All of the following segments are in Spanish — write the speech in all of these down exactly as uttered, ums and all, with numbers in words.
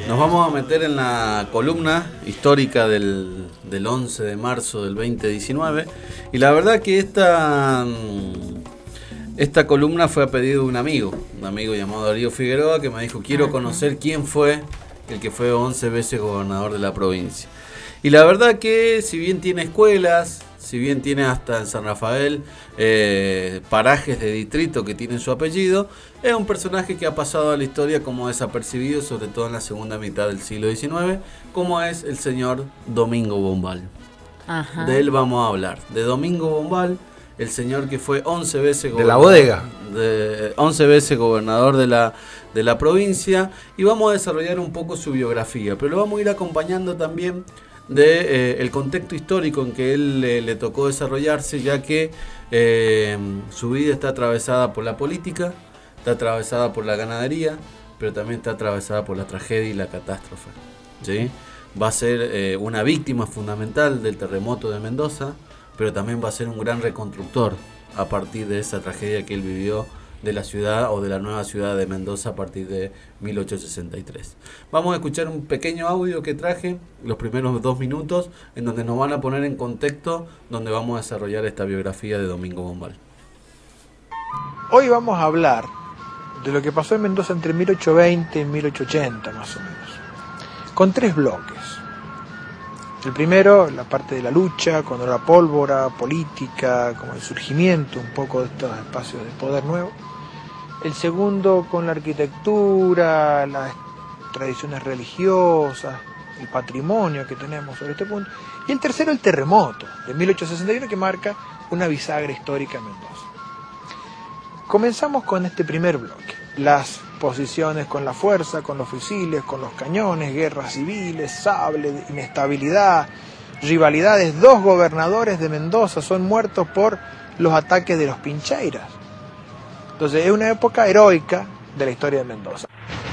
Nos vamos a meter en la columna histórica del, del once de marzo del veinte diecinueve. Y la verdad que esta, esta columna fue a pedido de un amigo, un amigo llamado Darío Figueroa, que me dijo, quiero conocer quién fue el que fue once veces gobernador de la provincia. Y la verdad que si bien tiene escuelas, si bien tiene hasta en San Rafael eh, parajes de distrito que tienen su apellido, es un personaje que ha pasado a la historia como desapercibido, sobre todo en la segunda mitad del siglo diecinueve, como es el señor Domingo Bombal. Ajá. De él vamos a hablar, de Domingo Bombal, el señor que fue once veces de la gobernador, bodega, de, once veces gobernador de la, de la provincia, y vamos a desarrollar un poco su biografía, pero lo vamos a ir acompañando también de eh, el contexto histórico en que él eh, le tocó desarrollarse, ya que eh, su vida está atravesada por la política, está atravesada por la ganadería, pero también está atravesada por la tragedia y la catástrofe, ¿sí? Va a ser eh, una víctima fundamental del terremoto de Mendoza, pero también va a ser un gran reconstructor a partir de esa tragedia que él vivió de la ciudad o de la nueva ciudad de Mendoza a partir de mil ochocientos sesenta y tres. Vamos a escuchar un pequeño audio que traje, los primeros dos minutos, en donde nos van a poner en contexto, donde vamos a desarrollar esta biografía de Domingo Bombal. Hoy vamos a hablar de lo que pasó en Mendoza entre mil ochocientos veinte y mil ochocientos ochenta, más o menos, con tres bloques. El primero, la parte de la lucha, cuando la pólvora política, como el surgimiento un poco de estos espacios de poder nuevo. El segundo, con la arquitectura, las tradiciones religiosas, el patrimonio que tenemos sobre este punto. Y el tercero, el terremoto de mil ochocientos sesenta y uno, que marca una bisagra histórica en Mendoza. Comenzamos con este primer bloque, las posiciones con la fuerza, con los fusiles, con los cañones, guerras civiles, sable, inestabilidad, rivalidades. Dos gobernadores de Mendoza son muertos por los ataques de los pincheiras. Entonces es una época heroica de la historia de Mendoza.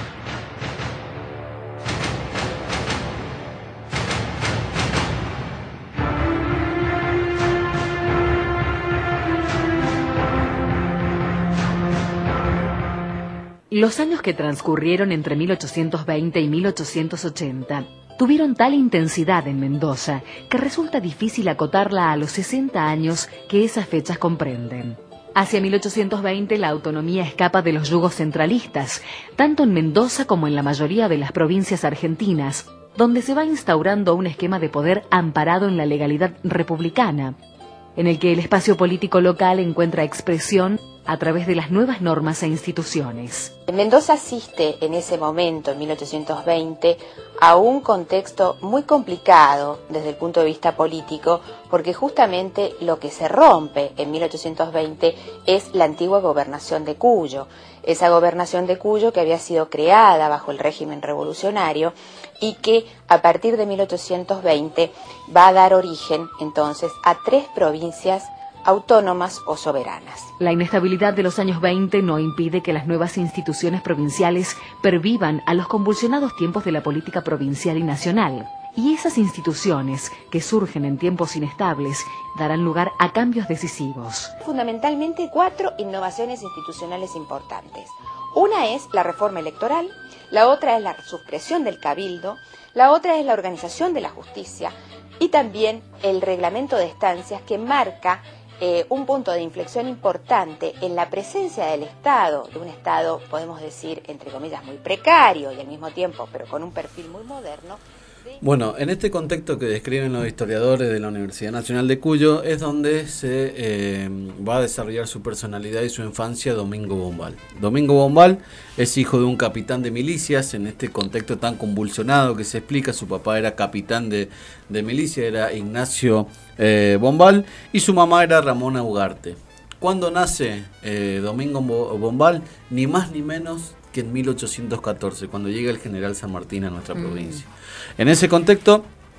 Los años que transcurrieron entre mil ochocientos veinte y mil ochocientos ochenta tuvieron tal intensidad en Mendoza que resulta difícil acotarla a los sesenta años que esas fechas comprenden. Hacia mil ochocientos veinte la autonomía escapa de los yugos centralistas, tanto en Mendoza como en la mayoría de las provincias argentinas, donde se va instaurando un esquema de poder amparado en la legalidad republicana, en el que el espacio político local encuentra expresión a través de las nuevas normas e instituciones. Mendoza asiste en ese momento, en mil ochocientos veinte, a un contexto muy complicado desde el punto de vista político, porque justamente lo que se rompe en mil ochocientos veinte es la antigua gobernación de Cuyo, esa gobernación de Cuyo que había sido creada bajo el régimen revolucionario y que a partir de mil ochocientos veinte va a dar origen entonces a tres provincias autónomas o soberanas. La inestabilidad de los años veinte no impide que las nuevas instituciones provinciales pervivan a los convulsionados tiempos de la política provincial y nacional. Y esas instituciones, que surgen en tiempos inestables, darán lugar a cambios decisivos. Fundamentalmente cuatro innovaciones institucionales importantes. Una es la reforma electoral, la otra es la supresión del cabildo, la otra es la organización de la justicia y también el reglamento de estancias que marca Eh, un punto de inflexión importante en la presencia del Estado, de un Estado, podemos decir, entre comillas, muy precario y al mismo tiempo, pero con un perfil muy moderno. De... Bueno, en este contexto que describen los historiadores de la Universidad Nacional de Cuyo es donde se eh, va a desarrollar su personalidad y su infancia Domingo Bombal. Domingo Bombal es hijo de un capitán de milicias, en este contexto tan convulsionado que se explica. Su papá era capitán de, de milicia, era Ignacio eh, Bombal, y su mamá era Ramona Ugarte. Cuando nace eh, Domingo Bombal, ni más ni menos que en mil ochocientos catorce, cuando llega el general San Martín a nuestra mm. provincia. En ese contexto,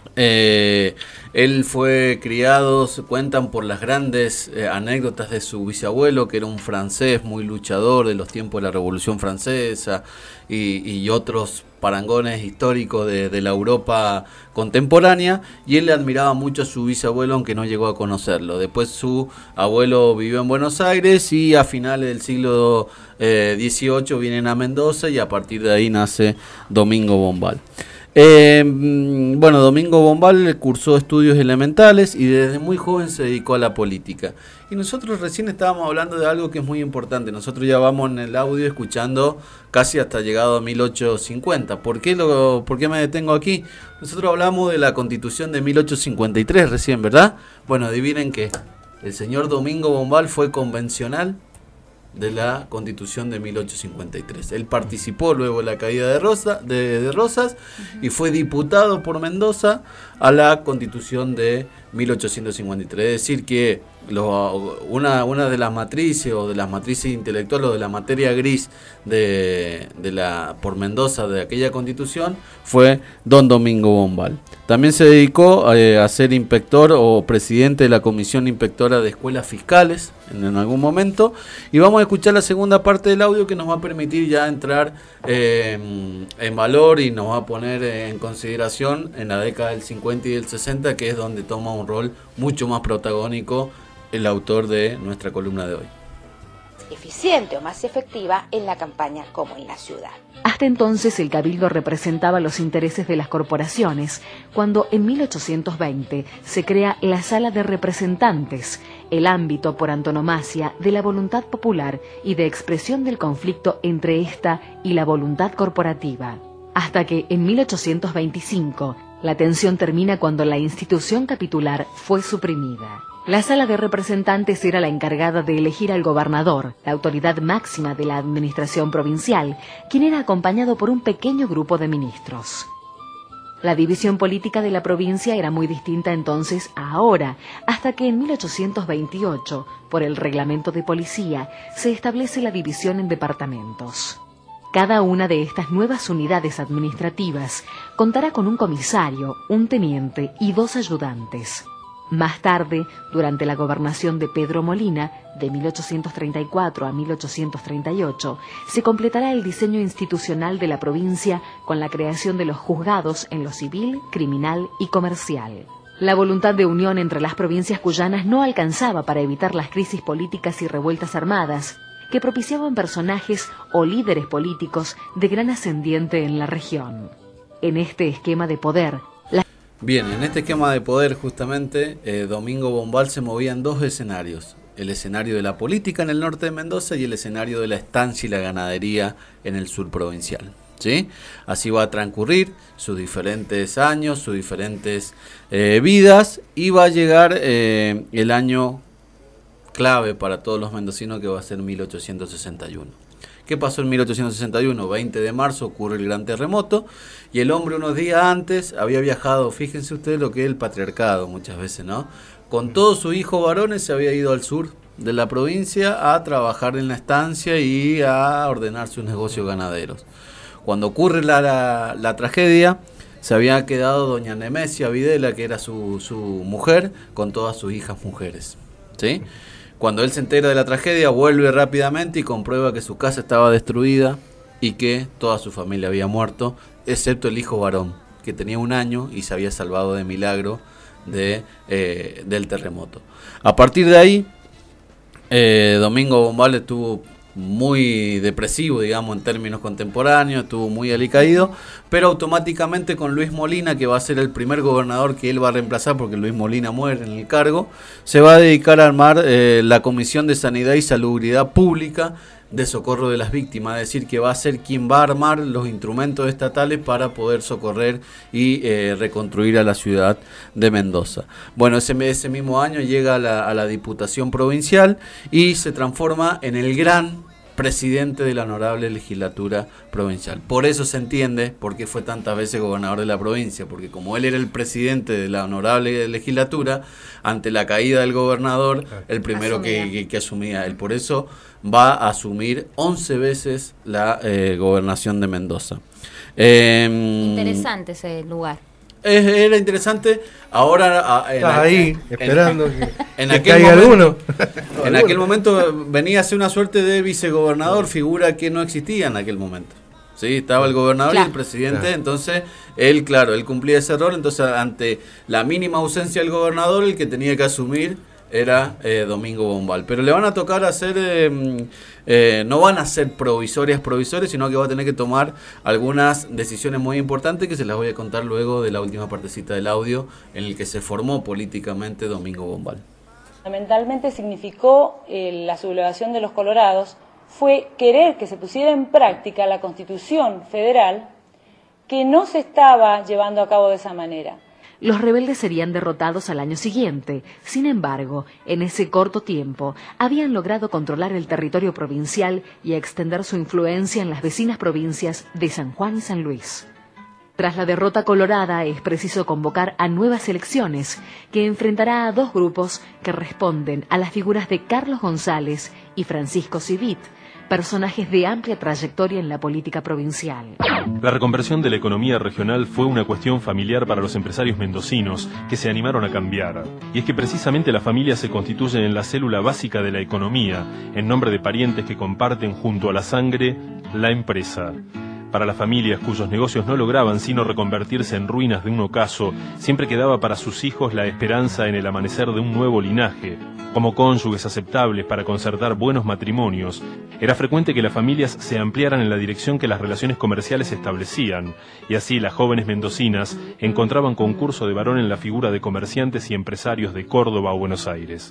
Eh, él fue criado, se cuentan por las grandes eh, anécdotas de su bisabuelo, que era un francés muy luchador de los tiempos de la Revolución Francesa y, y otros parangones históricos de, de la Europa contemporánea, y él le admiraba mucho a su bisabuelo, aunque no llegó a conocerlo. Después su abuelo vivió en Buenos Aires y a finales del siglo eh, dieciocho vienen a Mendoza, y a partir de ahí nace Domingo Bombal. Eh, bueno, Domingo Bombal cursó estudios elementales y desde muy joven se dedicó a la política. Y nosotros recién estábamos hablando de algo que es muy importante. Nosotros ya vamos en el audio escuchando casi hasta llegado a mil ochocientos cincuenta. ¿Por qué, lo, ¿Por qué me detengo aquí? Nosotros hablamos de la Constitución de mil ochocientos cincuenta y tres recién, ¿verdad? Bueno, adivinen qué. El señor Domingo Bombal fue convencional de la Constitución de mil ochocientos cincuenta y tres. Él participó luego de la caída de, Rosa, de, de Rosas y fue diputado por Mendoza a la Constitución de mil ochocientos cincuenta y tres. Es decir, que lo, una, una de las matrices o de las matrices intelectuales o de la materia gris de, de la por Mendoza de aquella Constitución fue don Domingo Bombal. También se dedicó eh, a ser inspector o presidente de la Comisión Inspectora de Escuelas Fiscales en, en algún momento, y vamos a escuchar la segunda parte del audio que nos va a permitir ya entrar eh, en valor y nos va a poner en consideración en la década del cincuenta y del sesenta, que es donde toma un rol mucho más protagónico el autor de nuestra columna de hoy. Eficiente o más efectiva en la campaña como en la ciudad. Hasta entonces el cabildo representaba los intereses de las corporaciones, cuando en mil ochocientos veinte se crea la Sala de Representantes, el ámbito por antonomasia de la voluntad popular y de expresión del conflicto entre esta y la voluntad corporativa. Hasta que en mil ochocientos veinticinco la tensión termina cuando la institución capitular fue suprimida. La Sala de Representantes era la encargada de elegir al gobernador, la autoridad máxima de la administración provincial, quien era acompañado por un pequeño grupo de ministros. La división política de la provincia era muy distinta entonces a ahora, hasta que en mil ochocientos veintiocho, por el reglamento de policía, se establece la división en departamentos. Cada una de estas nuevas unidades administrativas contará con un comisario, un teniente y dos ayudantes. Más tarde, durante la gobernación de Pedro Molina, de mil ochocientos treinta y cuatro a mil ochocientos treinta y ocho, se completará el diseño institucional de la provincia con la creación de los juzgados en lo civil, criminal y comercial. La voluntad de unión entre las provincias cuyanas no alcanzaba para evitar las crisis políticas y revueltas armadas, que propiciaban personajes o líderes políticos de gran ascendiente en la región. En este esquema de poder, Bien, en este esquema de poder justamente eh, Domingo Bombal se movía en dos escenarios: el escenario de la política en el norte de Mendoza y el escenario de la estancia y la ganadería en el sur provincial, ¿sí? Así va a transcurrir sus diferentes años, sus diferentes eh, vidas, y va a llegar eh, el año clave para todos los mendocinos, que va a ser mil ochocientos sesenta y uno. ¿Qué pasó en mil ochocientos sesenta y uno? veinte de marzo ocurre el gran terremoto, y el hombre unos días antes había viajado, fíjense ustedes lo que es el patriarcado muchas veces, ¿no? Con todos sus hijos varones se había ido al sur de la provincia a trabajar en la estancia y a ordenar sus negocios ganaderos. Cuando ocurre la, la, la tragedia, se había quedado doña Nemesia Videla, que era su, su mujer, con todas sus hijas mujeres, ¿sí? Cuando él se entera de la tragedia, vuelve rápidamente y comprueba que su casa estaba destruida y que toda su familia había muerto, excepto el hijo varón, que tenía un año y se había salvado de milagro de, eh, del terremoto. A partir de ahí, eh, Domingo Bombal estuvo muy depresivo, digamos, en términos contemporáneos, estuvo muy alicaído, pero automáticamente con Luis Molina, que va a ser el primer gobernador que él va a reemplazar, porque Luis Molina muere en el cargo, se va a dedicar a armar eh, la Comisión de Sanidad y Salubridad Pública de Socorro de las Víctimas, es decir, que va a ser quien va a armar los instrumentos estatales para poder socorrer y eh, reconstruir a la ciudad de Mendoza. Bueno, ese, ese mismo año llega a la, a la Diputación Provincial y se transforma en el gran presidente de la honorable legislatura provincial. Por eso se entiende por qué fue tantas veces gobernador de la provincia, porque como él era el presidente de la honorable legislatura, ante la caída del gobernador, el primero que, que, que asumía él. Por eso va a asumir once veces la eh, gobernación de Mendoza. Eh, Interesante ese lugar. era interesante. Ahora en estás aquel, ahí esperando en, que, en que aquel caiga momento, alguno. En aquel momento venía a ser una suerte de vicegobernador, figura que no existía en aquel momento. Sí, estaba el gobernador claro. y el presidente, claro. entonces él, claro, él cumplía ese rol, entonces ante la mínima ausencia del gobernador, el que tenía que asumir era eh, Domingo Bombal. Pero le van a tocar hacer, eh, eh, no van a ser provisorias, provisorias, sino que va a tener que tomar algunas decisiones muy importantes que se las voy a contar luego de la última partecita del audio en el que se formó políticamente Domingo Bombal. Fundamentalmente significó eh, la sublevación de los colorados, fue querer que se pusiera en práctica la Constitución Federal que no se estaba llevando a cabo de esa manera. Los rebeldes serían derrotados al año siguiente. Sin embargo, en ese corto tiempo, habían logrado controlar el territorio provincial y extender su influencia en las vecinas provincias de San Juan y San Luis. Tras la derrota colorada, es preciso convocar a nuevas elecciones, que enfrentará a dos grupos que responden a las figuras de Carlos González y Francisco Civit, personajes de amplia trayectoria en la política provincial. La reconversión de la economía regional fue una cuestión familiar para los empresarios mendocinos que se animaron a cambiar. Y es que precisamente las familias se constituyen en la célula básica de la economía, en nombre de parientes que comparten junto a la sangre la empresa. Para las familias cuyos negocios no lograban sino reconvertirse en ruinas de un ocaso, siempre quedaba para sus hijos la esperanza en el amanecer de un nuevo linaje. Como cónyuges aceptables para concertar buenos matrimonios, era frecuente que las familias se ampliaran en la dirección que las relaciones comerciales establecían, y así las jóvenes mendocinas encontraban concurso de varón en la figura de comerciantes y empresarios de Córdoba o Buenos Aires.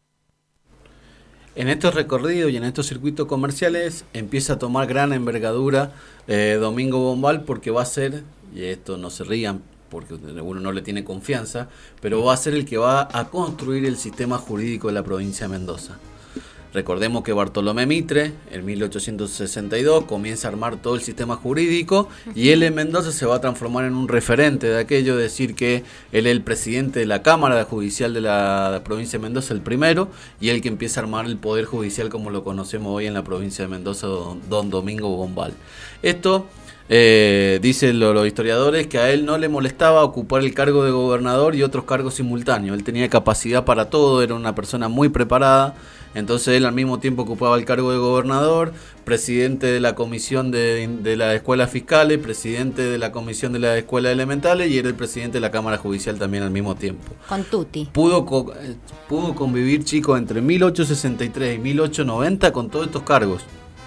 En estos recorridos y en estos circuitos comerciales empieza a tomar gran envergadura eh, Domingo Bombal, porque va a ser, y esto no se rían porque uno no le tiene confianza, pero va a ser el que va a construir el sistema jurídico de la provincia de Mendoza. Recordemos que Bartolomé Mitre, en mil ochocientos sesenta y dos, comienza a armar todo el sistema jurídico y él en Mendoza se va a transformar en un referente de aquello, decir que él es el presidente de la Cámara Judicial de la provincia de Mendoza, el primero, y el que empieza a armar el Poder Judicial como lo conocemos hoy en la provincia de Mendoza, don, don Domingo Bombal. Esto, eh, dicen lo, los historiadores, que a él no le molestaba ocupar el cargo de gobernador y otros cargos simultáneos. Él tenía capacidad para todo, era una persona muy preparada. Entonces él al mismo tiempo ocupaba el cargo de gobernador, presidente de la comisión de, de las escuelas fiscales, presidente de la comisión de las escuelas elementales y era el presidente de la Cámara Judicial también al mismo tiempo. Con tutti. Pudo, pudo convivir, chicos, entre mil ochocientos sesenta y tres y mil ochocientos noventa con todos estos cargos.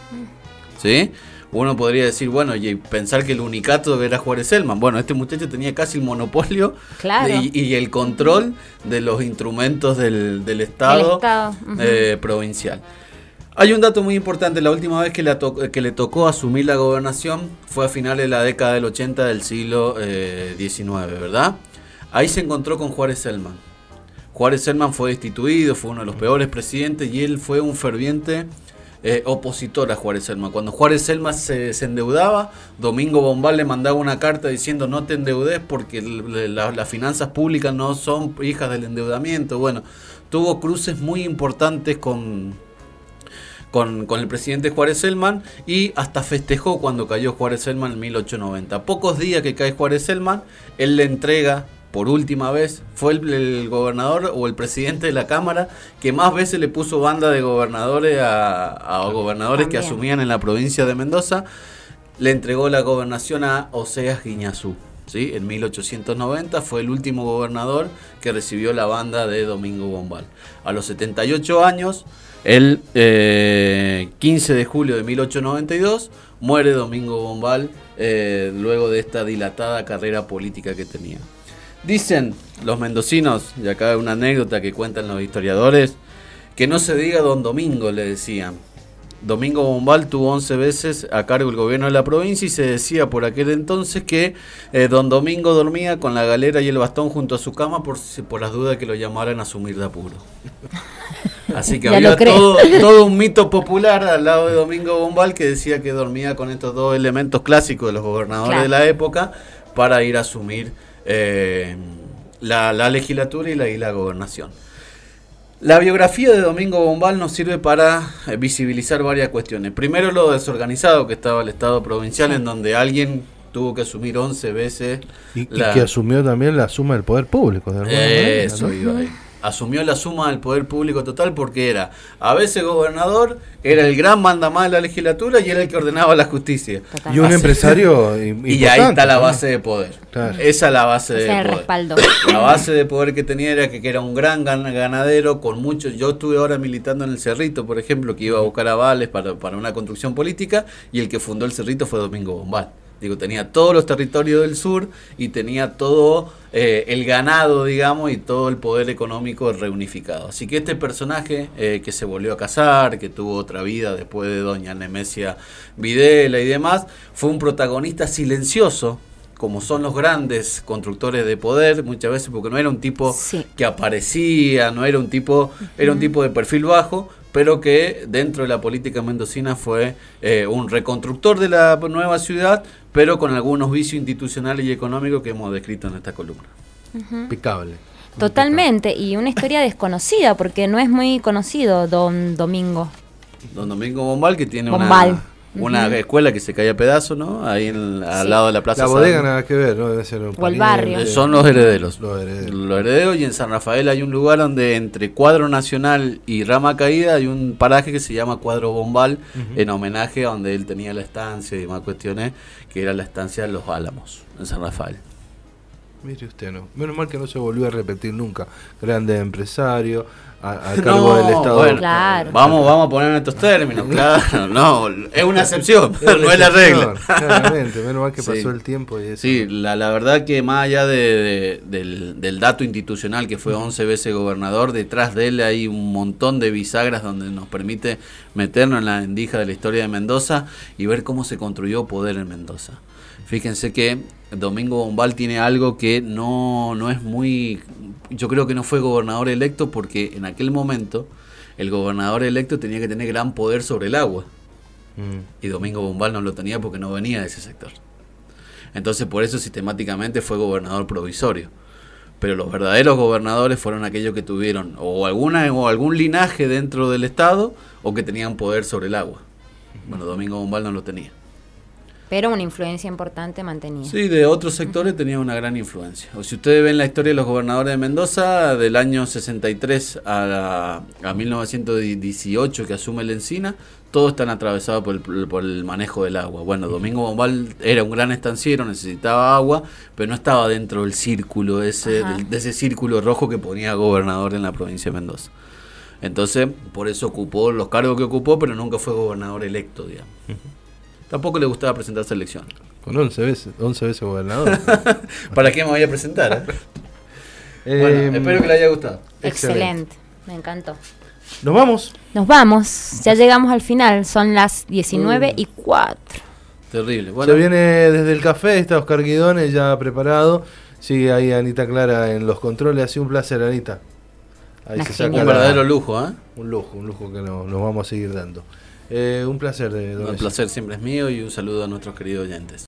¿Sí? Uno podría decir, bueno, y pensar que el unicato era Juárez Selman. Bueno, este muchacho tenía casi el monopolio claro. y, y el control de los instrumentos del, del Estado, el estado. Uh-huh. eh, provincial. Hay un dato muy importante, la última vez que, la to- que le tocó asumir la gobernación fue a finales de la década del ochenta del siglo eh, diecinueve, ¿verdad? Ahí se encontró con Juárez Selman. Juárez Selman fue destituido, fue uno de los peores presidentes y él fue un ferviente Eh, opositor a Juárez Selman. Cuando Juárez Selman se, se endeudaba, Domingo Bombal le mandaba una carta diciendo no te endeudes porque la, las finanzas públicas no son hijas del endeudamiento. Bueno, tuvo cruces muy importantes con, con, con el presidente Juárez Selman y hasta festejó cuando cayó Juárez Selman en mil ochocientos noventa. Pocos días que cae Juárez Selman, él le entrega por última vez, fue el, el gobernador o el presidente de la Cámara que más veces le puso banda de gobernadores a, a gobernadores También. que asumían en la provincia de Mendoza, le entregó la gobernación a Oseas Guiñazú. ¿Sí? En mil ochocientos noventa fue el último gobernador que recibió la banda de Domingo Bombal. A los setenta y ocho años, el eh, quince de julio de mil ochocientos noventa y dos, muere Domingo Bombal eh, luego de esta dilatada carrera política que tenía. Dicen los mendocinos, y acá hay una anécdota que cuentan los historiadores, que no se diga don Domingo, le decían. Domingo Bombal tuvo once veces a cargo el gobierno de la provincia y se decía por aquel entonces que eh, don Domingo dormía con la galera y el bastón junto a su cama por, por las dudas que lo llamaran a asumir de apuro. Así que había todo, todo un mito popular al lado de Domingo Bombal que decía que dormía con estos dos elementos clásicos de los gobernadores claro. de la época para ir a asumir Eh, la, la legislatura y la, y la gobernación. La biografía de Domingo Bombal nos sirve para visibilizar varias cuestiones. Primero, lo desorganizado que estaba el Estado provincial, sí. en donde alguien tuvo que asumir once veces. Y, la... y que asumió también la suma del poder público. De alguna Eso manera, ¿no? iba ahí. Asumió la suma del poder público total porque era a veces gobernador, era el gran mandamás de la legislatura y era el que ordenaba la justicia. Y un Así, empresario y importante, ahí está la ¿no? base de poder. Claro. Esa es la base O de sea, el poder. respaldo. La base de poder que tenía era que, que era un gran gan- ganadero con muchos. Yo estuve ahora militando en el Cerrito, por ejemplo, que iba a buscar avales para, para una construcción política, y el que fundó el Cerrito fue Domingo Bombal. Digo, tenía todos los territorios del sur y tenía todo eh, el ganado, digamos, y todo el poder económico reunificado. Así que este personaje eh, que se volvió a casar, que tuvo otra vida después de doña Nemesia Videla y demás, fue un protagonista silencioso, como son los grandes constructores de poder muchas veces, porque no era un tipo Sí. que aparecía, no era un tipo, era un tipo de perfil bajo, pero que dentro de la política mendocina fue eh, un reconstructor de la nueva ciudad, pero con algunos vicios institucionales y económicos que hemos descrito en esta columna. Impecable. Totalmente, y una historia desconocida, porque no es muy conocido Don Domingo. Don Domingo Bombal, que tiene Bombal. una, una Ujú. escuela que se cae a pedazos, ¿no? Ahí en- al Sí. lado de la Plaza La bodega San- nada que ver, ¿no? Debe ser un O el pariente. barrio. Eh, Son los herederos. Los herederos. Los herederos, y en San Rafael hay un lugar donde entre Cuadro Nacional y Rama Caída hay un paraje que se llama Cuadro Bombal, Ujú. en homenaje a donde él tenía la estancia y demás cuestiones, que era la estancia de Los Álamos, en San Rafael. Mire usted, no. Menos mal que no se volvió a repetir nunca. Grande empresario, a, a cargo No, del Estado. bueno, Claro. Vamos, vamos a poner en estos términos, claro, no, es una excepción, Era no es la regla. excepción, claramente, menos mal que Sí. pasó el tiempo y eso. Sí, la, la verdad que más allá de, de- del, del dato institucional que fue once veces gobernador, detrás de él hay un montón de bisagras donde nos permite meternos en la endija de la historia de Mendoza y ver cómo se construyó poder en Mendoza. Fíjense que Domingo Bombal tiene algo que no, no es muy... Yo creo que no fue gobernador electo porque en aquel momento el gobernador electo tenía que tener gran poder sobre el agua. Mm. Y Domingo Bombal no lo tenía porque no venía de ese sector. Entonces por eso sistemáticamente fue gobernador provisorio. Pero los verdaderos gobernadores fueron aquellos que tuvieron o alguna o algún linaje dentro del Estado o que tenían poder sobre el agua. Bueno, Domingo Bombal no lo tenía. Pero una influencia importante mantenía. Sí, de otros sectores tenía una gran influencia. O si ustedes ven la historia de los gobernadores de Mendoza, del año sesenta y tres a, a mil novecientos dieciocho que asume el Encina, todos están atravesados por el, por el manejo del agua. Bueno, Domingo Bombal era un gran estanciero, necesitaba agua, pero no estaba dentro del círculo, ese, Ajá. del- de ese círculo rojo que ponía gobernador en la provincia de Mendoza. Entonces, por eso ocupó los cargos que ocupó, pero nunca fue gobernador electo, digamos. Tampoco le gustaba presentarse a elecciones. Con once veces, once veces gobernador. ¿Para qué me voy a presentar? eh? Eh, Bueno, espero que le haya gustado. Excelente, me encantó. Nos vamos. Nos vamos, ya llegamos al final, son las diecinueve y cuatro. Terrible. Bueno, Se viene desde el café, está Oscar Guidones ya preparado. Sigue ahí Anita Clara en los controles. Ha sido un placer, Anita. Ahí Una se saca un genial. la- verdadero lujo, ¿eh? Un lujo, un lujo que no- nos vamos a seguir dando. Eh, un placer, de El placer siempre es mío y un saludo a nuestros queridos oyentes.